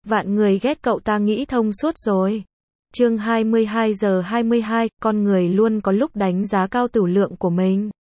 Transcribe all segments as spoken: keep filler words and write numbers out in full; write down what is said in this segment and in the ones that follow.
Vạn người ghét cậu ta nghĩ thông suốt rồi. Chương hai mươi hai giờ hai mươi hai, con người luôn có lúc đánh giá cao tửu lượng của mình.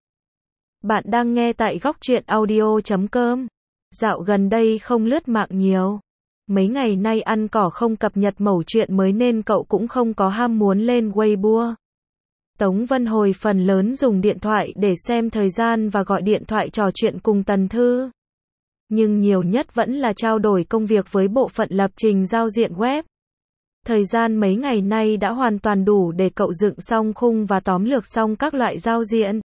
Bạn đang nghe tại góc truyện audio chấm com. Dạo gần đây không lướt mạng nhiều. Mấy ngày nay ăn cỏ không cập nhật mẩu chuyện mới nên cậu cũng không có ham muốn lên Weibo. Tống Vân Hồi phần lớn dùng điện thoại để xem thời gian và gọi điện thoại trò chuyện cùng Tần Thư. Nhưng nhiều nhất vẫn là trao đổi công việc với bộ phận lập trình giao diện web. Thời gian mấy ngày nay đã hoàn toàn đủ để cậu dựng xong khung và tóm lược xong các loại giao diện.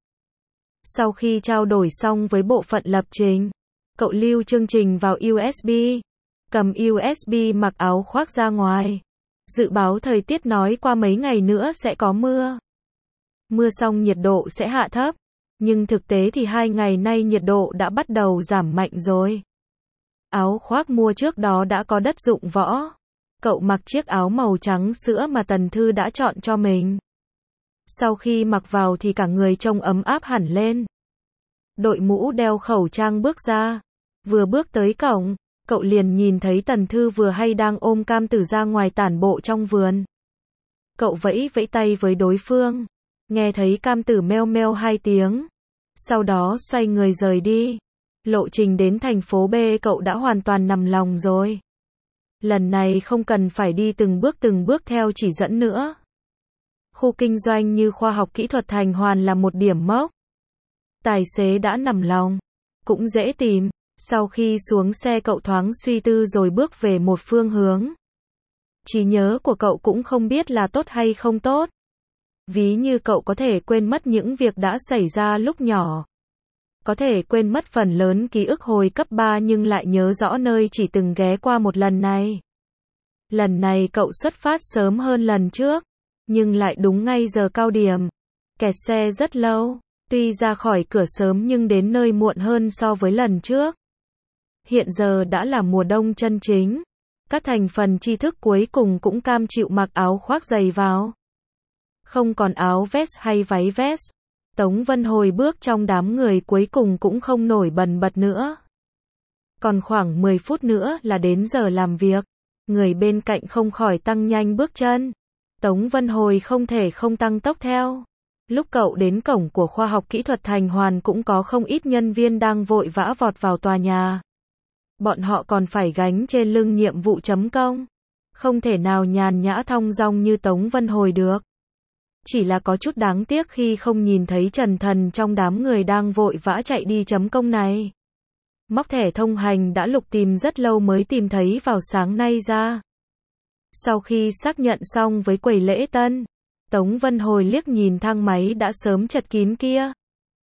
Sau khi trao đổi xong với bộ phận lập trình, cậu lưu chương trình vào u ét bê, cầm u ét bê mặc áo khoác ra ngoài. Dự báo thời tiết nói qua mấy ngày nữa sẽ có mưa. Mưa xong nhiệt độ sẽ hạ thấp, nhưng thực tế thì hai ngày nay nhiệt độ đã bắt đầu giảm mạnh rồi. Áo khoác mua trước đó đã có đất dụng võ. Cậu mặc chiếc áo màu trắng sữa mà Tần Thư đã chọn cho mình. Sau khi mặc vào thì cả người trông ấm áp hẳn lên. Đội mũ đeo khẩu trang bước ra. Vừa bước tới cổng, cậu liền nhìn thấy Tần Thư vừa hay đang ôm Cam Tử ra ngoài tản bộ trong vườn. Cậu vẫy vẫy tay với đối phương. Nghe thấy Cam Tử meo meo hai tiếng. Sau đó xoay người rời đi. Lộ trình đến thành phố B cậu đã hoàn toàn nằm lòng rồi. Lần này không cần phải đi từng bước từng bước theo chỉ dẫn nữa. Khu kinh doanh như khoa học kỹ thuật Thành Hoàn là một điểm mốc. Tài xế đã nằm lòng, cũng dễ tìm. Sau khi xuống xe cậu thoáng suy tư rồi bước về một phương hướng. Trí nhớ của cậu cũng không biết là tốt hay không tốt. Ví như cậu có thể quên mất những việc đã xảy ra lúc nhỏ. Có thể quên mất phần lớn ký ức hồi cấp ba nhưng lại nhớ rõ nơi chỉ từng ghé qua một lần này. Lần này cậu xuất phát sớm hơn lần trước, nhưng lại đúng ngay giờ cao điểm. Kẹt xe rất lâu, tuy ra khỏi cửa sớm nhưng đến nơi muộn hơn so với lần trước. Hiện giờ đã là mùa đông chân chính. Các thành phần tri thức cuối cùng cũng cam chịu mặc áo khoác dày vào. Không còn áo vest hay váy vest. Tống Vân Hồi bước trong đám người cuối cùng cũng không nổi bần bật nữa. Còn khoảng mười phút nữa là đến giờ làm việc. Người bên cạnh không khỏi tăng nhanh bước chân. Tống Vân Hồi không thể không tăng tốc theo. Lúc cậu đến cổng của khoa học kỹ thuật Thành Hoàn cũng có không ít nhân viên đang vội vã vọt vào tòa nhà. Bọn họ còn phải gánh trên lưng nhiệm vụ chấm công. Không thể nào nhàn nhã thong dong như Tống Vân Hồi được. Chỉ là có chút đáng tiếc khi không nhìn thấy Trần Thần trong đám người đang vội vã chạy đi chấm công này. Móc thẻ thông hành đã lục tìm rất lâu mới tìm thấy vào sáng nay ra. Sau khi xác nhận xong với quầy lễ tân, Tống Vân Hồi liếc nhìn thang máy đã sớm chật kín kia.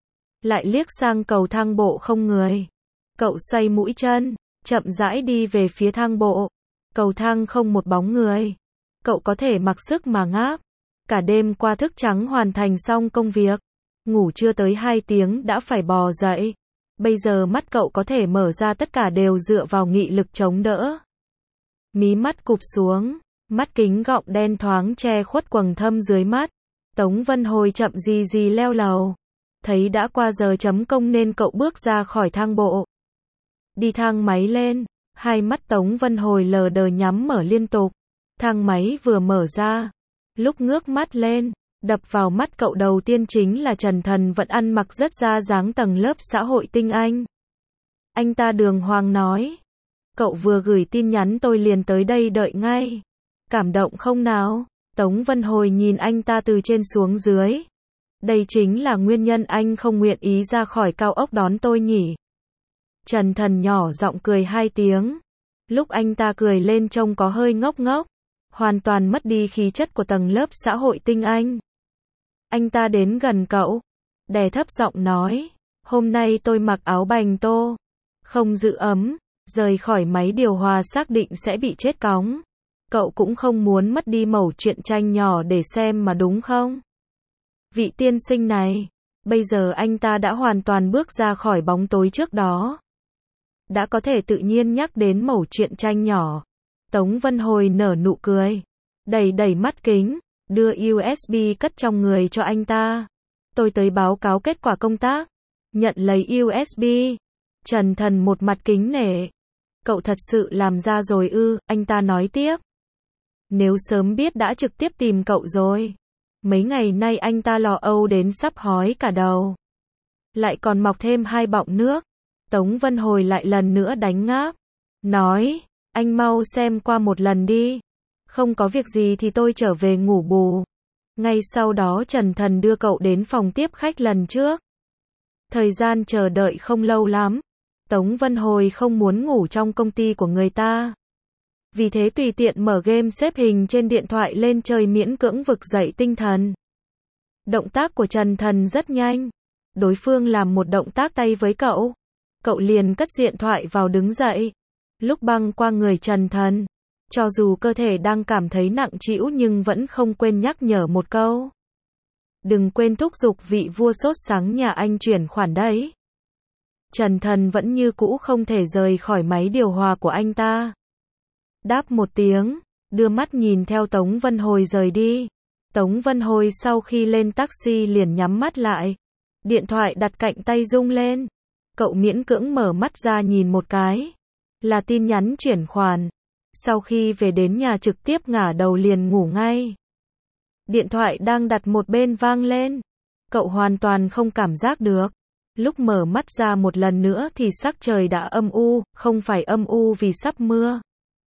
Lại liếc sang cầu thang bộ không người. Cậu xoay mũi chân, chậm rãi đi về phía thang bộ. Cầu thang không một bóng người. Cậu có thể mặc sức mà ngáp. Cả đêm qua thức trắng hoàn thành xong công việc. Ngủ chưa tới hai tiếng đã phải bò dậy. Bây giờ mắt cậu có thể mở ra tất cả đều dựa vào nghị lực chống đỡ. Mí mắt cụp xuống. Mắt kính gọng đen thoáng che khuất quầng thâm dưới mắt. Tống Vân Hồi chậm gì gì leo lầu. Thấy đã qua giờ chấm công nên cậu bước ra khỏi thang bộ. Đi thang máy lên. Hai mắt Tống Vân Hồi lờ đờ nhắm mở liên tục. Thang máy vừa mở ra. Lúc ngước mắt lên, đập vào mắt cậu đầu tiên chính là Trần Thần vẫn ăn mặc rất ra dáng tầng lớp xã hội tinh anh. Anh ta đường hoàng nói. Cậu vừa gửi tin nhắn tôi liền tới đây đợi ngay. Cảm động không nào? Tống Vân Hồi nhìn anh ta từ trên xuống dưới. Đây chính là nguyên nhân anh không nguyện ý ra khỏi cao ốc đón tôi nhỉ? Trần Thần nhỏ giọng cười hai tiếng. Lúc anh ta cười lên trông có hơi ngốc ngốc. Hoàn toàn mất đi khí chất của tầng lớp xã hội tinh anh. Anh ta đến gần cậu, đè thấp giọng nói, hôm nay tôi mặc áo bành tô, không giữ ấm, rời khỏi máy điều hòa xác định sẽ bị chết cóng. Cậu cũng không muốn mất đi mẩu truyện tranh nhỏ để xem mà đúng không? Vị tiên sinh này, bây giờ anh ta đã hoàn toàn bước ra khỏi bóng tối trước đó. Đã có thể tự nhiên nhắc đến mẩu truyện tranh nhỏ. Tống Vân Hồi nở nụ cười, đẩy đẩy mắt kính, đưa u ét bê cất trong người cho anh ta. Tôi tới báo cáo kết quả công tác. Nhận lấy u ét bê. Trần Thần một mặt kính nể. Cậu thật sự làm ra rồi ư, anh ta nói tiếp. Nếu sớm biết đã trực tiếp tìm cậu rồi. Mấy ngày nay anh ta lo âu đến sắp hói cả đầu. Lại còn mọc thêm hai bọng nước. Tống Vân Hồi lại lần nữa đánh ngáp. Nói, anh mau xem qua một lần đi. Không có việc gì thì tôi trở về ngủ bù. Ngay sau đó Trần Thần đưa cậu đến phòng tiếp khách lần trước. Thời gian chờ đợi không lâu lắm. Tống Vân Hồi không muốn ngủ trong công ty của người ta. Vì thế tùy tiện mở game xếp hình trên điện thoại lên chơi miễn cưỡng vực dậy tinh thần. Động tác của Trần Thần rất nhanh. Đối phương làm một động tác tay với cậu. Cậu liền cất điện thoại vào đứng dậy. Lúc băng qua người Trần Thần. Cho dù cơ thể đang cảm thấy nặng trĩu nhưng vẫn không quên nhắc nhở một câu. Đừng quên thúc giục vị vua sốt sắng nhà anh chuyển khoản đấy. Trần Thần vẫn như cũ không thể rời khỏi máy điều hòa của anh ta. Đáp một tiếng, đưa mắt nhìn theo Tống Vân Hồi rời đi. Tống Vân Hồi sau khi lên taxi liền nhắm mắt lại. Điện thoại đặt cạnh tay rung lên. Cậu miễn cưỡng mở mắt ra nhìn một cái. Là tin nhắn chuyển khoản. Sau khi về đến nhà trực tiếp ngả đầu liền ngủ ngay. Điện thoại đang đặt một bên vang lên. Cậu hoàn toàn không cảm giác được. Lúc mở mắt ra một lần nữa thì sắc trời đã âm u, không phải âm u vì sắp mưa,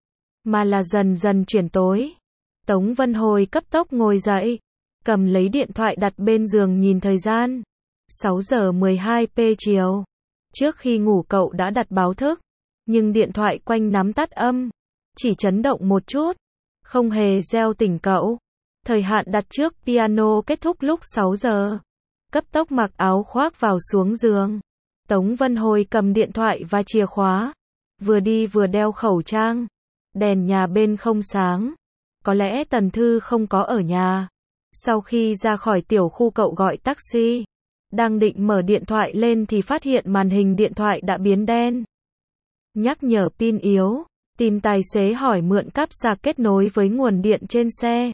mà là dần dần chuyển tối. Tống Vân Hồi cấp tốc ngồi dậy, cầm lấy điện thoại đặt bên giường nhìn thời gian. sáu giờ mười hai phút chiều. Trước khi ngủ cậu đã đặt báo thức, nhưng điện thoại quanh nắm tắt âm, chỉ chấn động một chút, không hề reo tỉnh cậu. Thời hạn đặt trước piano kết thúc lúc sáu giờ. Cấp tốc mặc áo khoác vào xuống giường. Tống Vân Hồi cầm điện thoại và chìa khóa. Vừa đi vừa đeo khẩu trang. Đèn nhà bên không sáng. Có lẽ Tần Thư không có ở nhà. Sau khi ra khỏi tiểu khu cậu gọi taxi. Đang định mở điện thoại lên thì phát hiện màn hình điện thoại đã biến đen. Nhắc nhở pin yếu. Tìm tài xế hỏi mượn cáp sạc kết nối với nguồn điện trên xe.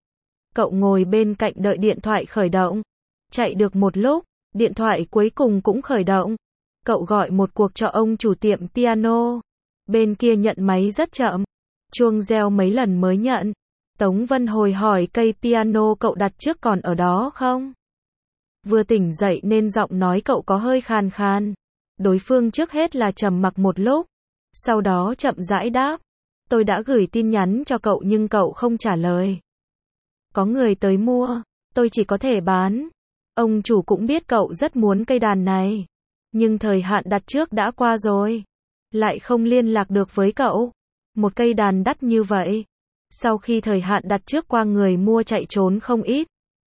Cậu ngồi bên cạnh đợi điện thoại khởi động. Chạy được một lúc, điện thoại cuối cùng cũng khởi động. Cậu gọi một cuộc cho ông chủ tiệm piano. Bên kia nhận máy rất chậm. Chuông reo mấy lần mới nhận. Tống Vân Hồi hỏi cây piano cậu đặt trước còn ở đó không? Vừa tỉnh dậy nên giọng nói cậu có hơi khàn khàn. Đối phương trước hết là trầm mặc một lúc. Sau đó chậm rãi đáp. Tôi đã gửi tin nhắn cho cậu nhưng cậu không trả lời. Có người tới mua, tôi chỉ có thể bán. Ông chủ cũng biết cậu rất muốn cây đàn này. Nhưng thời hạn đặt trước đã qua rồi. Lại không liên lạc được với cậu. Một cây đàn đắt như vậy. Sau khi thời hạn đặt trước qua người mua chạy trốn không ít.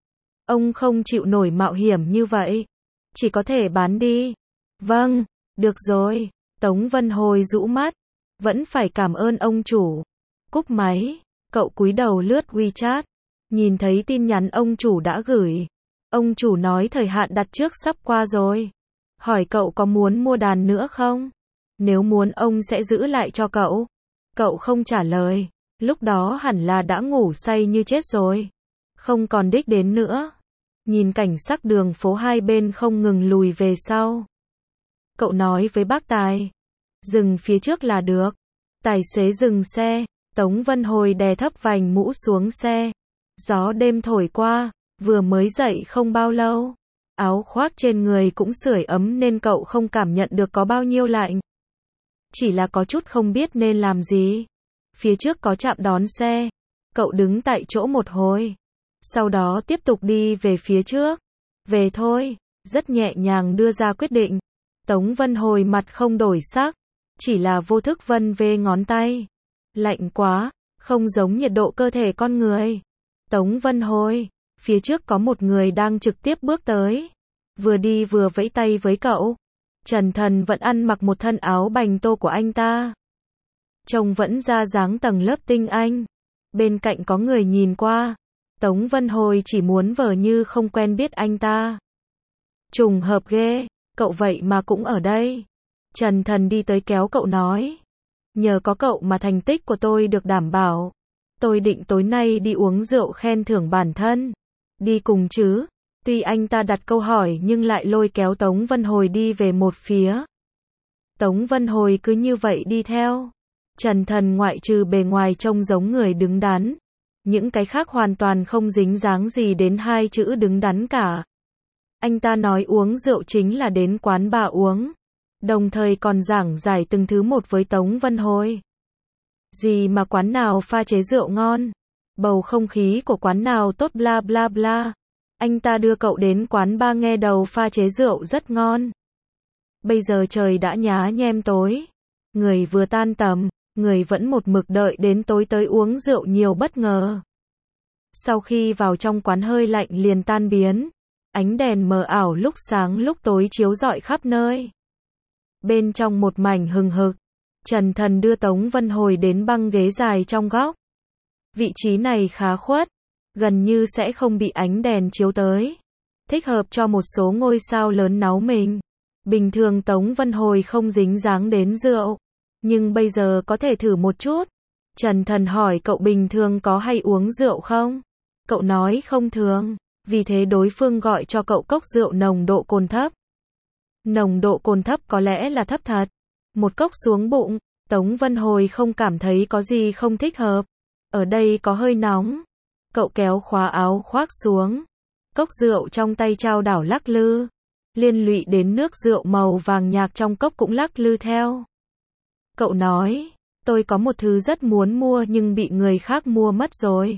Ông không chịu nổi mạo hiểm như vậy. Chỉ có thể bán đi. Vâng, được rồi. Tống Vân Hồi rũ mắt. Vẫn phải cảm ơn ông chủ. Cúp máy. Cậu cúi đầu lướt WeChat. Nhìn thấy tin nhắn ông chủ đã gửi. Ông chủ nói thời hạn đặt trước sắp qua rồi. Hỏi cậu có muốn mua đàn nữa không? Nếu muốn ông sẽ giữ lại cho cậu. Cậu không trả lời. Lúc đó hẳn là đã ngủ say như chết rồi. Không còn đích đến nữa. Nhìn cảnh sắc đường phố hai bên không ngừng lùi về sau. Cậu nói với bác tài. Dừng phía trước là được. Tài xế dừng xe. Tống Vân Hồi đè thấp vành mũ xuống xe. Gió đêm thổi qua. Vừa mới dậy không bao lâu. Áo khoác trên người cũng sưởi ấm nên cậu không cảm nhận được có bao nhiêu lạnh. Chỉ là có chút không biết nên làm gì. Phía trước có trạm đón xe. Cậu đứng tại chỗ một hồi. Sau đó tiếp tục đi về phía trước. Về thôi. Rất nhẹ nhàng đưa ra quyết định. Tống Vân Hồi mặt không đổi sắc. Chỉ là vô thức vân vê ngón tay. Lạnh quá. Không giống nhiệt độ cơ thể con người. Tống Vân Hồi. Phía trước có một người đang trực tiếp bước tới. Vừa đi vừa vẫy tay với cậu. Trần Thần vẫn ăn mặc một thân áo bành tô của anh ta. Trông vẫn ra dáng tầng lớp tinh anh. Bên cạnh có người nhìn qua. Tống Vân Hồi chỉ muốn vờ như không quen biết anh ta. Trùng hợp ghê. Cậu vậy mà cũng ở đây. Trần Thần đi tới kéo cậu nói. Nhờ có cậu mà thành tích của tôi được đảm bảo. Tôi định tối nay đi uống rượu khen thưởng bản thân. Đi cùng chứ. Tuy anh ta đặt câu hỏi nhưng lại lôi kéo Tống Vân Hồi đi về một phía. Tống Vân Hồi cứ như vậy đi theo. Trần Thần ngoại trừ bề ngoài trông giống người đứng đắn, những cái khác hoàn toàn không dính dáng gì đến hai chữ đứng đắn cả. Anh ta nói uống rượu chính là đến quán bar uống, đồng thời còn giảng giải từng thứ một với Tống Vân Hồi. Gì mà quán nào pha chế rượu ngon, bầu không khí của quán nào tốt bla bla bla. Anh ta đưa cậu đến quán bar nghe đầu pha chế rượu rất ngon. Bây giờ trời đã nhá nhem tối, người vừa tan tầm, người vẫn một mực đợi đến tối tới uống rượu nhiều bất ngờ. Sau khi vào trong quán hơi lạnh liền tan biến, ánh đèn mờ ảo lúc sáng lúc tối chiếu rọi khắp nơi. Bên trong một mảnh hừng hực, Trần Thần đưa Tống Vân Hồi đến băng ghế dài trong góc. Vị trí này khá khuất, gần như sẽ không bị ánh đèn chiếu tới, thích hợp cho một số ngôi sao lớn náu mình. Bình thường Tống Vân Hồi không dính dáng đến rượu, nhưng bây giờ có thể thử một chút. Trần Thần hỏi cậu bình thường có hay uống rượu không? Cậu nói không thường, vì thế đối phương gọi cho cậu cốc rượu nồng độ cồn thấp. Nồng độ cồn thấp có lẽ là thấp thật. Một cốc xuống bụng, Tống Vân Hồi không cảm thấy có gì không thích hợp. Ở đây có hơi nóng. Cậu kéo khóa áo khoác xuống. Cốc rượu trong tay trao đảo lắc lư. Liên lụy đến nước rượu màu vàng nhạt trong cốc cũng lắc lư theo. Cậu nói, tôi có một thứ rất muốn mua nhưng bị người khác mua mất rồi.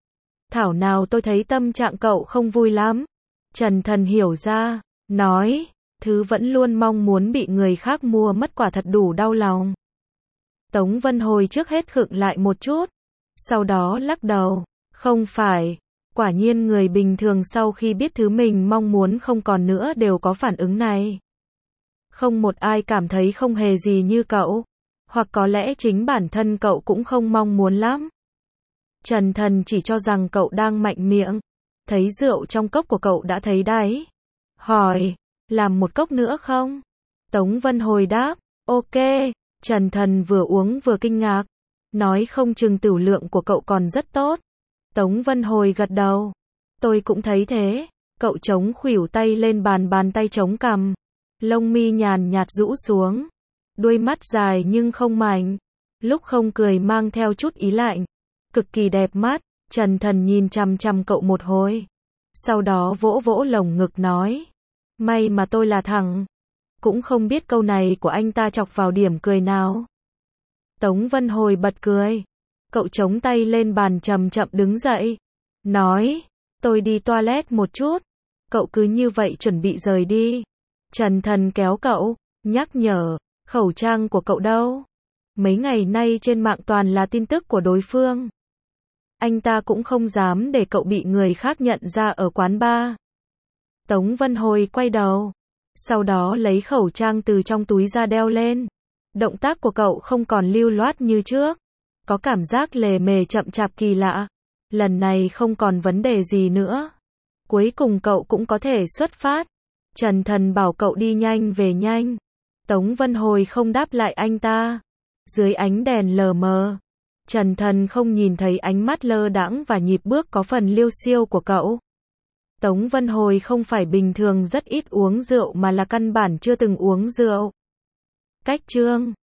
Thảo nào tôi thấy tâm trạng cậu không vui lắm. Trần Thần hiểu ra, nói, thứ vẫn luôn mong muốn bị người khác mua mất quả thật đủ đau lòng. Tống Vân Hồi trước hết khựng lại một chút, sau đó lắc đầu, không phải, quả nhiên người bình thường sau khi biết thứ mình mong muốn không còn nữa đều có phản ứng này. Không một ai cảm thấy không hề gì như cậu, hoặc có lẽ chính bản thân cậu cũng không mong muốn lắm. Trần Thần chỉ cho rằng cậu đang mạnh miệng, thấy rượu trong cốc của cậu đã thấy đáy. Hỏi, làm một cốc nữa không? Tống Vân Hồi đáp, ok. Trần Thần vừa uống vừa kinh ngạc, nói không chừng tửu lượng của cậu còn rất tốt. Tống Vân Hồi gật đầu, tôi cũng thấy thế. Cậu chống khuỷu tay lên bàn, bàn tay chống cằm, lông mi nhàn nhạt rũ xuống, đuôi mắt dài nhưng không mảnh, lúc không cười mang theo chút ý lạnh, cực kỳ đẹp mắt. Trần Thần nhìn chằm chằm cậu một hồi, sau đó vỗ vỗ lồng ngực nói, may mà tôi là thằng. Cũng không biết câu này của anh ta chọc vào điểm cười nào. Tống Vân Hồi bật cười, cậu chống tay lên bàn chậm chậm đứng dậy, nói, tôi đi toilet một chút. Cậu cứ như vậy chuẩn bị rời đi. Trần Thần kéo cậu, nhắc nhở, khẩu trang của cậu đâu? Mấy ngày nay trên mạng toàn là tin tức của đối phương. Anh ta cũng không dám để cậu bị người khác nhận ra ở quán bar. Tống Vân Hồi quay đầu, sau đó lấy khẩu trang từ trong túi ra đeo lên. Động tác của cậu không còn lưu loát như trước, có cảm giác lề mề chậm chạp kỳ lạ. Lần này không còn vấn đề gì nữa. Cuối cùng cậu cũng có thể xuất phát. Trần Thần bảo cậu đi nhanh về nhanh. Tống Vân Hồi không đáp lại anh ta. Dưới ánh đèn lờ mờ, Trần Thần không nhìn thấy ánh mắt lơ đãng và nhịp bước có phần liêu xiêu của cậu. Tống Vân Hồi không phải bình thường rất ít uống rượu mà là căn bản chưa từng uống rượu. Cách chương